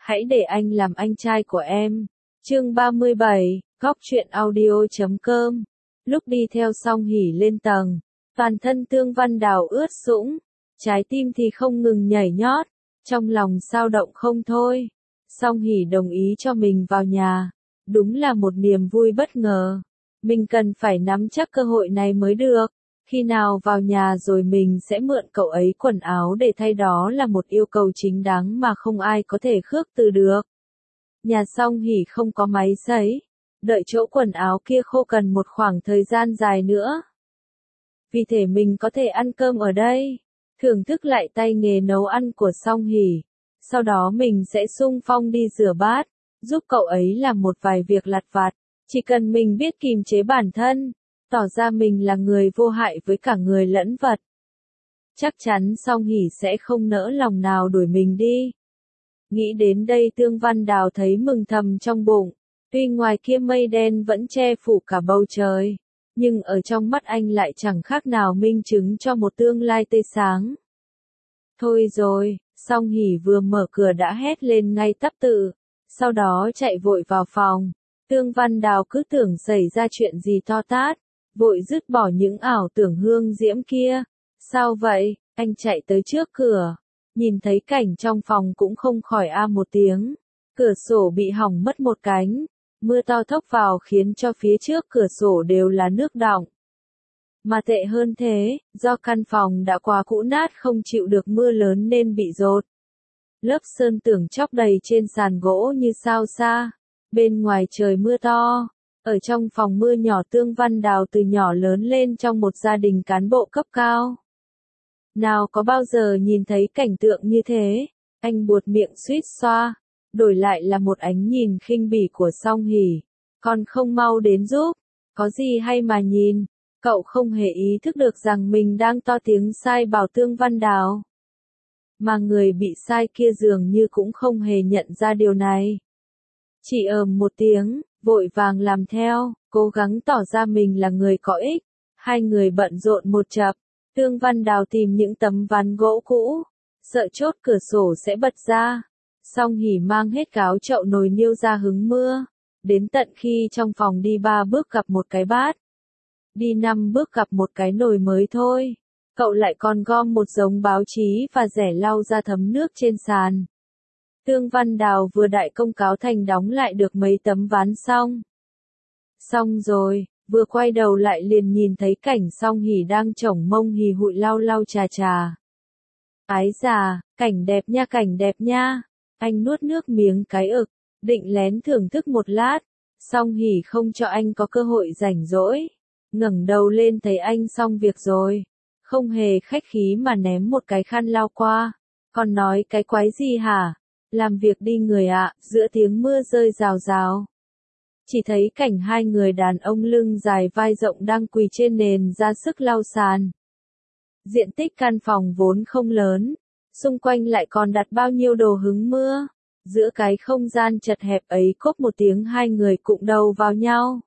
hãy để anh làm anh trai của em. Chương 37, Góc truyện audio.com. Lúc đi theo Song Hỷ lên tầng, toàn thân Tương Văn Đào ướt sũng, trái tim thì không ngừng nhảy nhót, trong lòng xao động không thôi. Song Hỷ đồng ý cho mình vào nhà, đúng là một niềm vui bất ngờ. Mình cần phải nắm chắc cơ hội này mới được. Khi nào vào nhà rồi mình sẽ mượn cậu ấy quần áo để thay, đó là một yêu cầu chính đáng mà không ai có thể khước từ được. Nhà Song Hỷ không có máy sấy, đợi chỗ quần áo kia khô cần một khoảng thời gian dài nữa. Vì thế mình có thể ăn cơm ở đây, thưởng thức lại tay nghề nấu ăn của Song Hỷ. Sau đó mình sẽ xung phong đi rửa bát, giúp cậu ấy làm một vài việc lặt vặt. Chỉ cần mình biết kìm chế bản thân, tỏ ra mình là người vô hại với cả người lẫn vật, chắc chắn Song Hỷ sẽ không nỡ lòng nào đuổi mình đi. Nghĩ đến đây Tương Văn Đào thấy mừng thầm trong bụng. Tuy ngoài kia mây đen vẫn che phủ cả bầu trời, nhưng ở trong mắt anh lại chẳng khác nào minh chứng cho một tương lai tươi sáng. Thôi rồi, Song Hỷ vừa mở cửa đã hét lên ngay tắp tự, sau đó chạy vội vào phòng. Tương Văn Đào cứ tưởng xảy ra chuyện gì to tát, vội dứt bỏ những ảo tưởng hương diễm kia. Sao vậy? Anh chạy tới trước cửa, nhìn thấy cảnh trong phòng cũng không khỏi a một tiếng. Cửa sổ bị hỏng mất một cánh, mưa to thốc vào khiến cho phía trước cửa sổ đều là nước đọng. Mà tệ hơn thế, do căn phòng đã quá cũ nát không chịu được mưa lớn nên bị dột. Lớp sơn tường chóc đầy trên sàn gỗ như sao xa. Bên ngoài trời mưa to, ở trong phòng mưa nhỏ Tương Văn Đào từ nhỏ lớn lên trong một gia đình cán bộ cấp cao. Nào có bao giờ nhìn thấy cảnh tượng như thế, anh buột miệng suýt xoa, đổi lại là một ánh nhìn khinh bỉ của Song Hỷ. Con không mau đến giúp, có gì hay mà nhìn, cậu không hề ý thức được rằng mình đang to tiếng sai bảo Tương Văn Đào. Mà người bị sai kia dường như cũng không hề nhận ra điều này. Chỉ một tiếng, vội vàng làm theo, cố gắng tỏ ra mình là người có ích. Hai người bận rộn một chập, Tương Văn Đào tìm những tấm ván gỗ cũ, sợ chốt cửa sổ sẽ bật ra. Song Hỷ mang hết gáo chậu nồi niêu ra hứng mưa, đến tận khi trong phòng đi 3 bước gặp một cái bát, đi 5 bước gặp một cái nồi mới thôi. Cậu lại còn gom một đống báo chí và rẻ lau ra thấm nước trên sàn. Tương Văn Đào vừa đại công cáo thành đóng lại được mấy tấm ván xong. Xong rồi, vừa quay đầu lại liền nhìn thấy cảnh Song Hỷ đang chổng mông hì hụi lau lau chà chà. Ái già, cảnh đẹp nha. Anh nuốt nước miếng cái ực, định lén thưởng thức một lát. Song Hỷ không cho anh có cơ hội rảnh rỗi. Ngẩng đầu lên thấy anh xong việc rồi, không hề khách khí mà ném một cái khăn lau qua. Còn nói cái quái gì hả? Làm việc đi người ạ, giữa tiếng mưa rơi rào rào. Chỉ thấy cảnh hai người đàn ông lưng dài vai rộng đang quỳ trên nền ra sức lau sàn. Diện tích căn phòng vốn không lớn, xung quanh lại còn đặt bao nhiêu đồ hứng mưa. Giữa cái không gian chật hẹp ấy cốp một tiếng hai người cụng đầu vào nhau.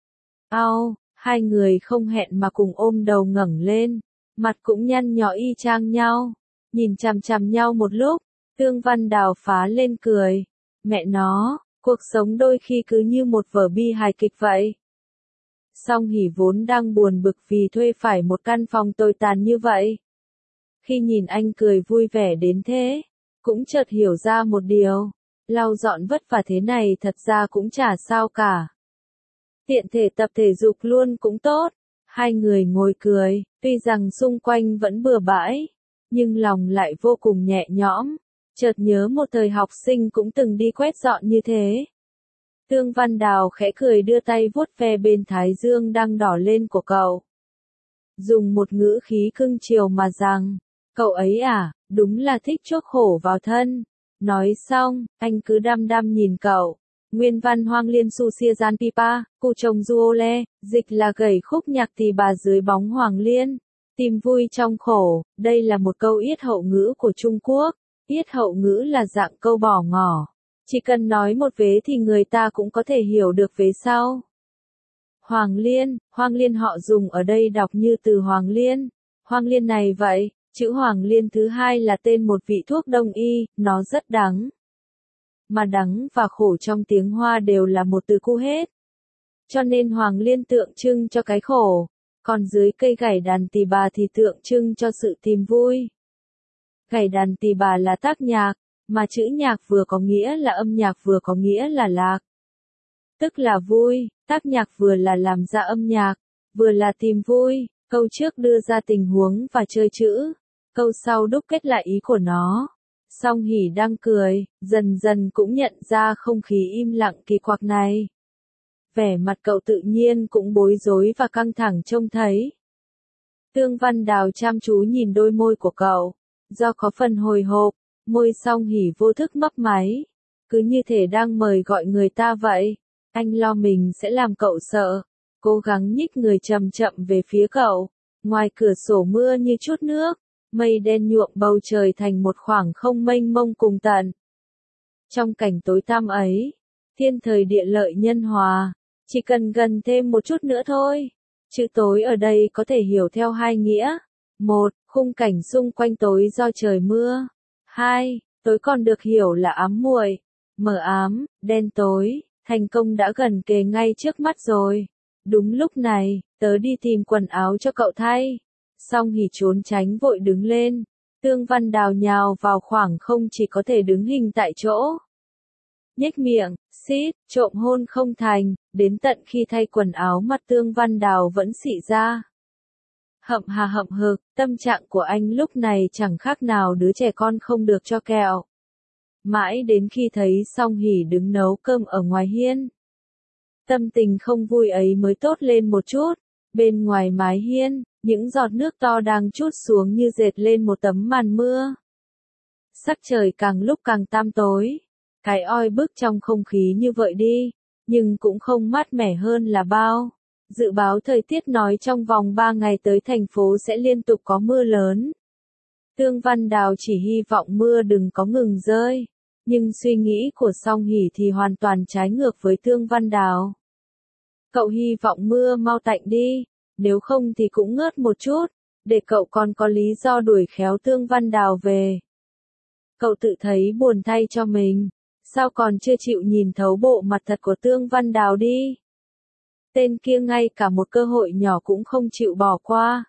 Ao, hai người không hẹn mà cùng ôm đầu ngẩng lên, mặt cũng nhăn nhó y chang nhau, nhìn chằm chằm nhau một lúc. Tương Văn Đào phá lên cười. Mẹ nó, cuộc sống đôi khi cứ như một vở bi hài kịch vậy. Song Hỷ vốn đang buồn bực vì thuê phải một căn phòng tồi tàn như vậy. Khi nhìn anh cười vui vẻ đến thế, cũng chợt hiểu ra một điều. Lau dọn vất vả thế này thật ra cũng chả sao cả. Tiện thể tập thể dục luôn cũng tốt. Hai người ngồi cười, tuy rằng xung quanh vẫn bừa bãi, nhưng lòng lại vô cùng nhẹ nhõm. Chợt nhớ một thời học sinh cũng từng đi quét dọn như thế. Tương Văn Đào khẽ cười đưa tay vuốt ve bên thái dương đang đỏ lên của cậu. Dùng một ngữ khí cưng chiều mà rằng, cậu ấy à, đúng là thích chuốc khổ vào thân. Nói xong, anh cứ đăm đăm nhìn cậu. Nguyên văn Hoang Liên Su Xia Gian Pipa, cụ chồng Duole, dịch là gảy khúc nhạc tỳ bà dưới bóng Hoàng Liên. Tìm vui trong khổ, đây là một câu yết hậu ngữ của Trung Quốc. Yết hậu ngữ là dạng câu bỏ ngỏ. Chỉ cần nói một vế thì người ta cũng có thể hiểu được vế sau. Hoàng Liên họ dùng ở đây đọc như từ Hoàng Liên. Hoàng Liên này vậy, chữ Hoàng Liên thứ hai là tên một vị thuốc đông y, nó rất đắng. mà đắng và khổ trong tiếng Hoa đều là một từ cu hết. Cho nên Hoàng Liên tượng trưng cho cái khổ, còn dưới cây gảy đàn tỳ bà thì tượng trưng cho sự tìm vui. Gảy đàn tỳ bà là tác nhạc, mà chữ nhạc vừa có nghĩa là âm nhạc vừa có nghĩa là lạc. Tức là vui, tác nhạc vừa là làm ra âm nhạc, vừa là tìm vui, câu trước đưa ra tình huống và chơi chữ, câu sau đúc kết lại ý của nó. Song Hỷ đang cười, dần dần cũng nhận ra không khí im lặng kỳ quặc này. Vẻ mặt cậu tự nhiên cũng bối rối và căng thẳng trông thấy. Tương Văn Đào chăm chú nhìn đôi môi của cậu, do có phần hồi hộp, môi Song Hỷ vô thức mấp máy, cứ như thể đang mời gọi người ta vậy. Anh lo mình sẽ làm cậu sợ, cố gắng nhích người chậm chậm về phía cậu. Ngoài cửa sổ mưa như chút nước, mây đen nhuộm bầu trời thành một khoảng không mênh mông cùng tận. Trong cảnh tối tăm ấy, thiên thời địa lợi nhân hòa, chỉ cần gần thêm một chút nữa thôi. Chữ tối ở đây có thể hiểu theo hai nghĩa. Một, khung cảnh xung quanh tối do trời mưa. Hai, tối còn được hiểu là ám muội, mờ ám, đen tối, thành công đã gần kề ngay trước mắt rồi. Đúng lúc này, tớ đi tìm quần áo cho cậu thay. Song Hỷ trốn tránh vội đứng lên. Tương Văn Đào nhào vào khoảng không chỉ có thể đứng hình tại chỗ. Nhếch miệng, xít, trộm hôn không thành, đến tận khi thay quần áo mặt Tương Văn Đào vẫn xị ra. Hậm hà hậm hực, tâm trạng của anh lúc này chẳng khác nào đứa trẻ con không được cho kẹo. Mãi đến khi thấy Song Hỷ đứng nấu cơm ở ngoài hiên, tâm tình không vui ấy mới tốt lên một chút. Bên ngoài mái hiên, những giọt nước to đang trút xuống như dệt lên một tấm màn mưa. Sắc trời càng lúc càng tăm tối, cái oi bức trong không khí như vậy đi, nhưng cũng không mát mẻ hơn là bao. Dự báo thời tiết nói trong vòng 3 ngày tới thành phố sẽ liên tục có mưa lớn. Tương Văn Đào chỉ hy vọng mưa đừng có ngừng rơi, nhưng suy nghĩ của Song Hỷ thì hoàn toàn trái ngược với Tương Văn Đào. Cậu hy vọng mưa mau tạnh đi, nếu không thì cũng ngớt một chút, để cậu còn có lý do đuổi khéo Tương Văn Đào về. Cậu tự thấy buồn thay cho mình, sao còn chưa chịu nhìn thấu bộ mặt thật của Tương Văn Đào đi. Tên kia ngay cả một cơ hội nhỏ cũng không chịu bỏ qua.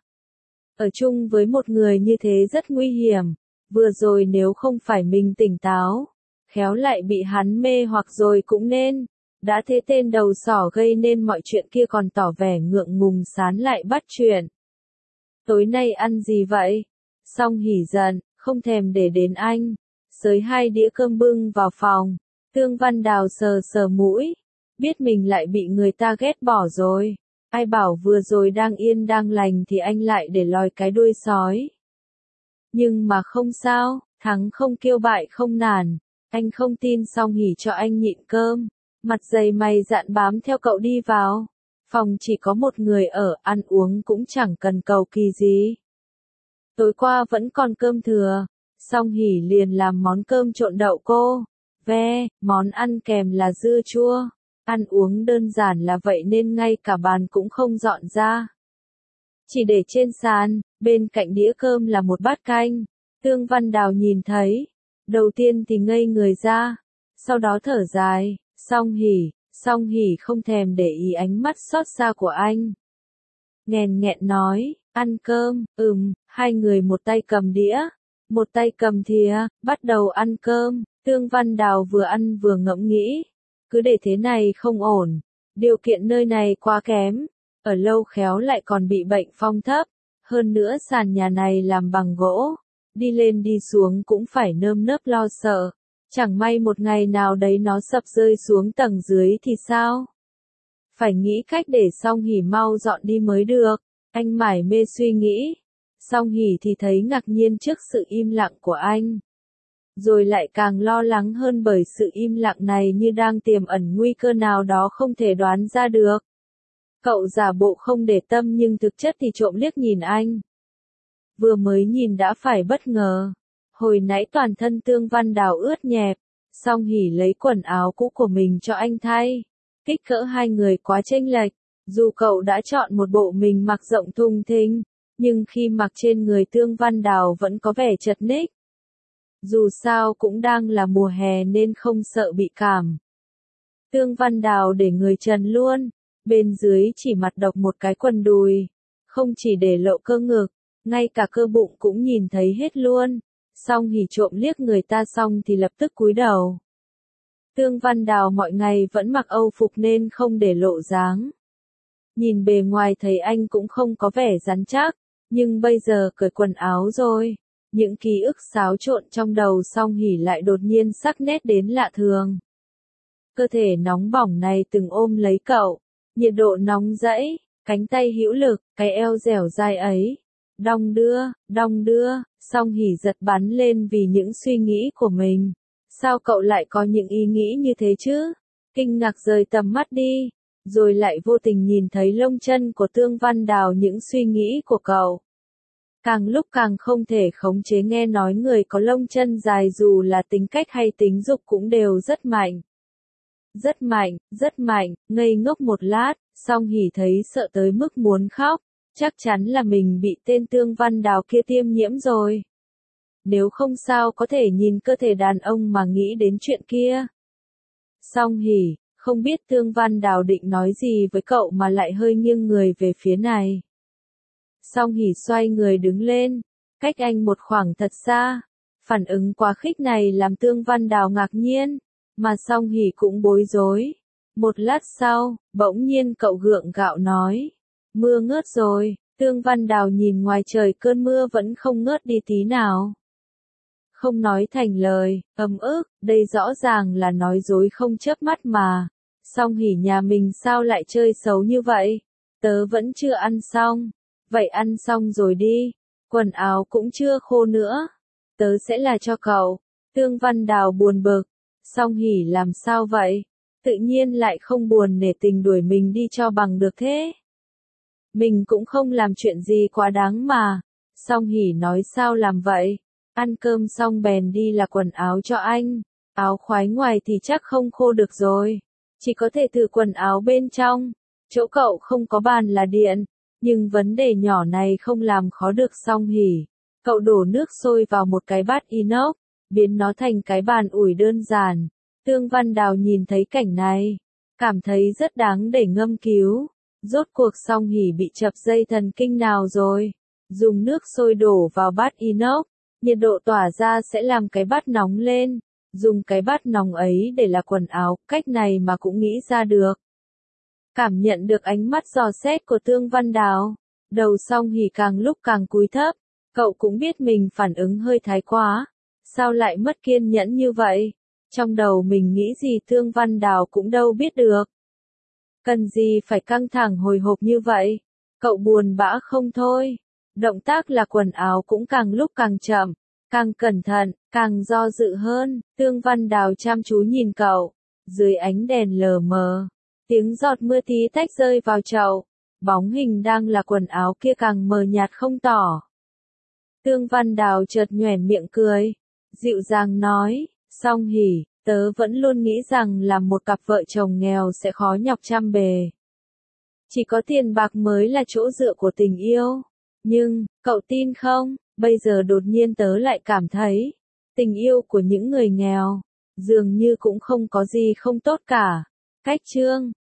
Ở chung với một người như thế rất nguy hiểm, vừa rồi nếu không phải mình tỉnh táo, khéo lại bị hắn mê hoặc rồi cũng nên. Đã thế tên đầu sỏ gây nên mọi chuyện kia còn tỏ vẻ ngượng ngùng sán lại bắt chuyện. Tối nay ăn gì vậy? Song Hỷ giận, không thèm để đến anh. Xới 2 đĩa cơm bưng vào phòng. Tương Văn Đào sờ sờ mũi. Biết mình lại bị người ta ghét bỏ rồi. Ai bảo vừa rồi đang yên đang lành thì anh lại để lòi cái đuôi sói. Nhưng mà không sao, thắng không kêu bại không nản. Anh không tin Song Hỷ cho anh nhịn cơm. Mặt dày mày dạn bám theo cậu đi vào. Phòng chỉ có một người ở, ăn uống cũng chẳng cần cầu kỳ gì. Tối qua vẫn còn cơm thừa, Song Hỷ liền làm món cơm trộn đậu cô. Món ăn kèm là dưa chua. Ăn uống đơn giản là vậy nên ngay cả bàn cũng không dọn ra. Chỉ để trên sàn, bên cạnh đĩa cơm là một bát canh. Tương Văn Đào nhìn thấy. Đầu tiên thì ngây người ra. Sau đó thở dài. Song Hỷ không thèm để ý ánh mắt xót xa của anh. Nghẹn nghẹn nói, ăn cơm, hai người một tay cầm đĩa, một tay cầm thìa, bắt đầu ăn cơm. Tương Văn Đào vừa ăn vừa ngẫm nghĩ, cứ để thế này không ổn, điều kiện nơi này quá kém, ở lâu khéo lại còn bị bệnh phong thấp, hơn nữa sàn nhà này làm bằng gỗ, đi lên đi xuống cũng phải nơm nớp lo sợ. Chẳng may một ngày nào đấy nó sập rơi xuống tầng dưới thì sao? Phải nghĩ cách để Song Hỷ mau dọn đi mới được. Anh mải mê suy nghĩ. Song Hỷ thì thấy ngạc nhiên trước sự im lặng của anh. Rồi lại càng lo lắng hơn bởi sự im lặng này như đang tiềm ẩn nguy cơ nào đó không thể đoán ra được. Cậu giả bộ không để tâm nhưng thực chất thì trộm liếc nhìn anh. Vừa mới nhìn đã phải bất ngờ. Hồi nãy toàn thân Tương Văn Đào ướt nhẹp, Song Hỷ lấy quần áo cũ của mình cho anh thay. Kích cỡ hai người quá chênh lệch, dù cậu đã chọn một bộ mình mặc rộng thùng thình, nhưng khi mặc trên người Tương Văn Đào vẫn có vẻ chật ních. Dù sao cũng đang là mùa hè nên không sợ bị cảm. Tương Văn Đào để người trần luôn, bên dưới chỉ mặc độc một cái quần đùi, không chỉ để lộ cơ ngực, ngay cả cơ bụng cũng nhìn thấy hết luôn. Song Hỉ trộm liếc người ta xong thì lập tức cúi đầu. Tương Văn Đào mọi ngày vẫn mặc âu phục nên không để lộ dáng. Nhìn bề ngoài thấy anh cũng không có vẻ rắn chắc, nhưng bây giờ cởi quần áo rồi, những ký ức xáo trộn trong đầu Song Hỉ lại đột nhiên sắc nét đến lạ thường. Cơ thể nóng bỏng này từng ôm lấy cậu, nhiệt độ nóng rẫy, cánh tay hữu lực, cái eo dẻo dai ấy. Đong đưa, Song Hỉ giật bắn lên vì những suy nghĩ của mình. Sao cậu lại có những ý nghĩ như thế chứ? Kinh ngạc rời tầm mắt đi, rồi lại vô tình nhìn thấy lông chân của Tương Văn Đào. Những suy nghĩ của cậu càng lúc càng không thể khống chế, nghe nói người có lông chân dài dù là tính cách hay tính dục cũng đều rất mạnh. Rất mạnh, ngây ngốc một lát, Song Hỉ thấy sợ tới mức muốn khóc, chắc chắn là mình bị tên Tương Văn Đào kia tiêm nhiễm rồi. Nếu không sao có thể nhìn cơ thể đàn ông mà nghĩ đến chuyện kia. Song Hỉ, không biết Tương Văn Đào định nói gì với cậu mà lại hơi nghiêng người về phía này. Song Hỉ xoay người đứng lên, cách anh một khoảng thật xa. Phản ứng quá khích này làm Tương Văn Đào ngạc nhiên, mà Song Hỉ cũng bối rối. Một lát sau, bỗng nhiên cậu gượng gạo nói, mưa ngớt rồi. Tương Văn Đào nhìn ngoài trời, cơn mưa vẫn không ngớt đi tí nào. Không nói thành lời, ấm ức, đây rõ ràng là nói dối không chớp mắt mà. Song Hỉ nhà mình sao lại chơi xấu như vậy? Tớ vẫn chưa ăn xong. Vậy ăn xong rồi đi, quần áo cũng chưa khô nữa. Tớ sẽ là cho cậu. Tương Văn Đào buồn bực. Song Hỉ làm sao vậy? Tự nhiên lại không buồn nể tình đuổi mình đi cho bằng được thế. Mình cũng không làm chuyện gì quá đáng mà. Song Hỉ nói sao làm vậy? Ăn cơm xong bèn đi là quần áo cho anh. Áo khoái ngoài thì chắc không khô được rồi. Chỉ có thể thử quần áo bên trong. Chỗ cậu không có bàn là điện. Nhưng vấn đề nhỏ này không làm khó được Song Hỉ. Cậu đổ nước sôi vào một cái bát inox, biến nó thành cái bàn ủi đơn giản. Tương Văn Đào nhìn thấy cảnh này, cảm thấy rất đáng để ngâm cứu. Rốt cuộc Song Hỉ bị chập dây thần kinh nào rồi? Dùng nước sôi đổ vào bát inox, nhiệt độ tỏa ra sẽ làm cái bát nóng lên. Dùng cái bát nóng ấy để là quần áo, cách này mà cũng nghĩ ra được. Cảm nhận được ánh mắt dò xét của Tương Văn Đào, đầu Song Hỉ càng lúc càng cúi thấp. Cậu cũng biết mình phản ứng hơi thái quá. Sao lại mất kiên nhẫn như vậy? Trong đầu mình nghĩ gì Tương Văn Đào cũng đâu biết được. Cần gì phải căng thẳng hồi hộp như vậy? Cậu buồn bã không thôi. Động tác là quần áo cũng càng lúc càng chậm, càng cẩn thận, càng do dự hơn. Tương Văn Đào chăm chú nhìn cậu. Dưới ánh đèn lờ mờ, tiếng giọt mưa tí tách rơi vào chậu. Bóng hình đang là quần áo kia càng mờ nhạt không tỏ. Tương Văn Đào chợt nhoẻn miệng cười, dịu dàng nói, Song Hỉ, tớ vẫn luôn nghĩ rằng làm một cặp vợ chồng nghèo sẽ khó nhọc chăm bề. Chỉ có tiền bạc mới là chỗ dựa của tình yêu. Nhưng, cậu tin không, bây giờ đột nhiên tớ lại cảm thấy, tình yêu của những người nghèo, dường như cũng không có gì không tốt cả. Cách chương